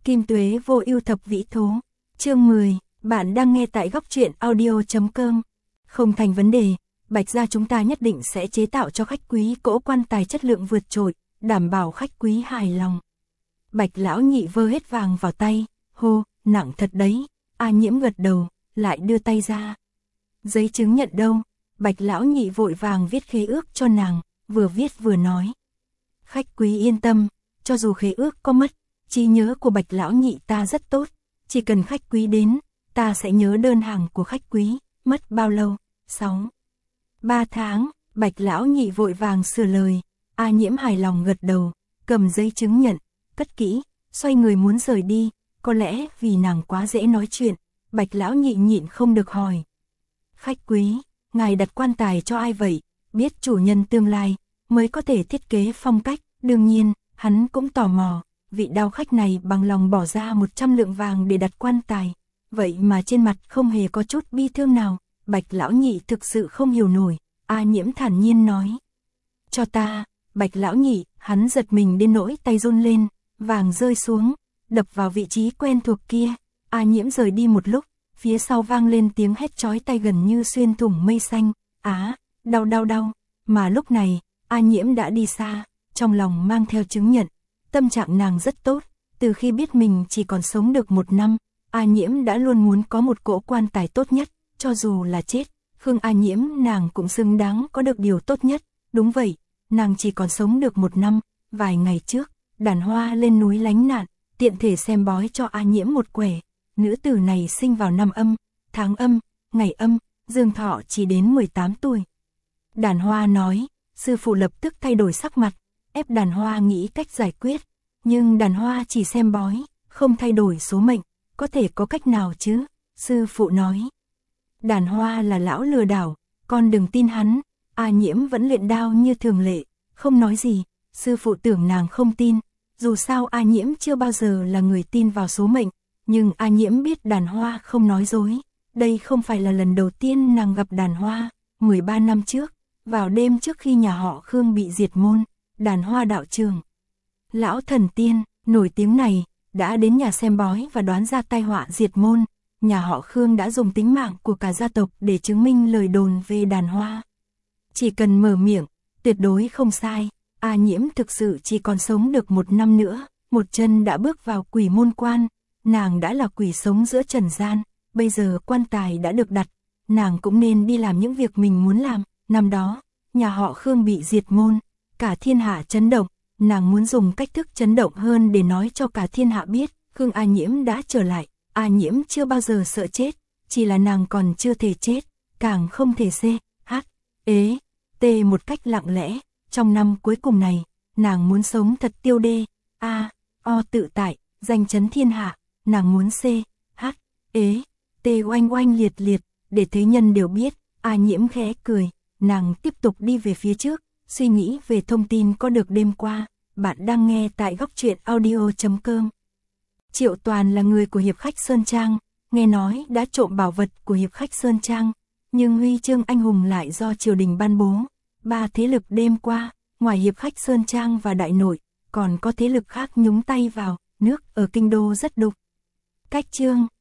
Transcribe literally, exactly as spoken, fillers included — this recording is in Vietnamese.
Kim Tuế vô ưu thập vĩ thố. Chương mười, bạn đang nghe tại góc truyện audio.com. Không thành vấn đề, Bạch gia chúng ta nhất định sẽ chế tạo cho khách quý cỗ quan tài chất lượng vượt trội, đảm bảo khách quý hài lòng. Bạch lão nhị vơ hết vàng vào tay, hô, nặng thật đấy. A Nhiễm gật đầu, lại đưa tay ra. Giấy chứng nhận đâu? Bạch lão nhị vội vàng viết khế ước cho nàng, vừa viết vừa nói. Khách quý yên tâm, cho dù khế ước có mất, trí nhớ của Bạch lão nhị ta rất tốt, chỉ cần khách quý đến, ta sẽ nhớ đơn hàng của khách quý. Mất bao lâu? Sáu. Ba tháng. Bạch lão nhị vội vàng sửa lời. A Nhiễm hài lòng gật đầu, cầm giấy chứng nhận, cất kỹ, xoay người muốn rời đi. Có lẽ vì nàng quá dễ nói chuyện, Bạch lão nhị nhịn không được hỏi. Khách quý, ngài đặt quan tài cho ai vậy? Biết chủ nhân tương lai mới có thể thiết kế phong cách. Đương nhiên, hắn cũng tò mò, vị đao khách này bằng lòng bỏ ra một trăm lượng vàng để đặt quan tài, vậy mà trên mặt không hề có chút bi thương nào. Bạch lão nhị thực sự không hiểu nổi. A Nhiễm thản nhiên nói. Cho ta. Bạch lão nhị, hắn giật mình đến nỗi tay run lên, vàng rơi xuống, đập vào vị trí quen thuộc kia. A Nhiễm rời đi một lúc, phía sau vang lên tiếng hét chói tai gần như xuyên thủng mây xanh. Á, đau đau đau. Mà lúc này, A Nhiễm đã đi xa, trong lòng mang theo chứng nhận. Tâm trạng nàng rất tốt, từ khi biết mình chỉ còn sống được một năm, A Nhiễm đã luôn muốn có một cỗ quan tài tốt nhất, cho dù là chết, Khương A Nhiễm nàng cũng xứng đáng có được điều tốt nhất. Đúng vậy, nàng chỉ còn sống được một năm. Vài ngày trước, Đàn Hoa lên núi lánh nạn, tiện thể xem bói cho A Nhiễm một quẻ. Nữ tử này sinh vào năm âm, tháng âm, ngày âm, dương thọ chỉ đến mười tám tuổi. Đàn Hoa nói, sư phụ lập tức thay đổi sắc mặt, ép Đàn Hoa nghĩ cách giải quyết. Nhưng Đàn Hoa chỉ xem bói, không thay đổi số mệnh, có thể có cách nào chứ? Sư phụ nói. Đàn Hoa là lão lừa đảo, con đừng tin hắn. A Nhiễm vẫn luyện đao như thường lệ, không nói gì. Sư phụ tưởng nàng không tin, dù sao A Nhiễm chưa bao giờ là người tin vào số mệnh. Nhưng A Nhiễm biết Đàn Hoa không nói dối. Đây không phải là lần đầu tiên nàng gặp Đàn Hoa. mười ba năm trước, vào đêm trước khi nhà họ Khương bị diệt môn, Đàn Hoa đạo trường, lão thần tiên nổi tiếng này đã đến nhà xem bói và đoán ra tai họa diệt môn. Nhà họ Khương đã dùng tính mạng của cả gia tộc để chứng minh lời đồn về Đàn Hoa. Chỉ cần mở miệng, tuyệt đối không sai. A Nhiễm thực sự chỉ còn sống được một năm nữa, một chân đã bước vào quỷ môn quan. Nàng đã là quỷ sống giữa trần gian, bây giờ quan tài đã được đặt, nàng cũng nên đi làm những việc mình muốn làm. Năm đó, nhà họ Khương bị diệt môn, cả thiên hạ chấn động, nàng muốn dùng cách thức chấn động hơn để nói cho cả thiên hạ biết, Khương A Nhiễm đã trở lại. A Nhiễm chưa bao giờ sợ chết, chỉ là nàng còn chưa thể chết, càng không thể c, h, ế, t một cách lặng lẽ. Trong năm cuối cùng này, nàng muốn sống thật tiêu đê, a, o tự tại, danh chấn thiên hạ. Nàng muốn c, h, ế, t oanh oanh liệt liệt, để thế nhân đều biết. A Nhiễm khẽ cười, nàng tiếp tục đi về phía trước, suy nghĩ về thông tin có được đêm qua. Bạn đang nghe tại góc truyện audio.com. Triệu Toàn là người của Hiệp khách Sơn Trang, nghe nói đã trộm bảo vật của Hiệp khách Sơn Trang, nhưng huy chương anh hùng lại do triều đình ban bố. Ba thế lực đêm qua, ngoài Hiệp khách Sơn Trang và Đại Nội, còn có thế lực khác nhúng tay vào. Nước ở kinh đô rất đục. Cách chương,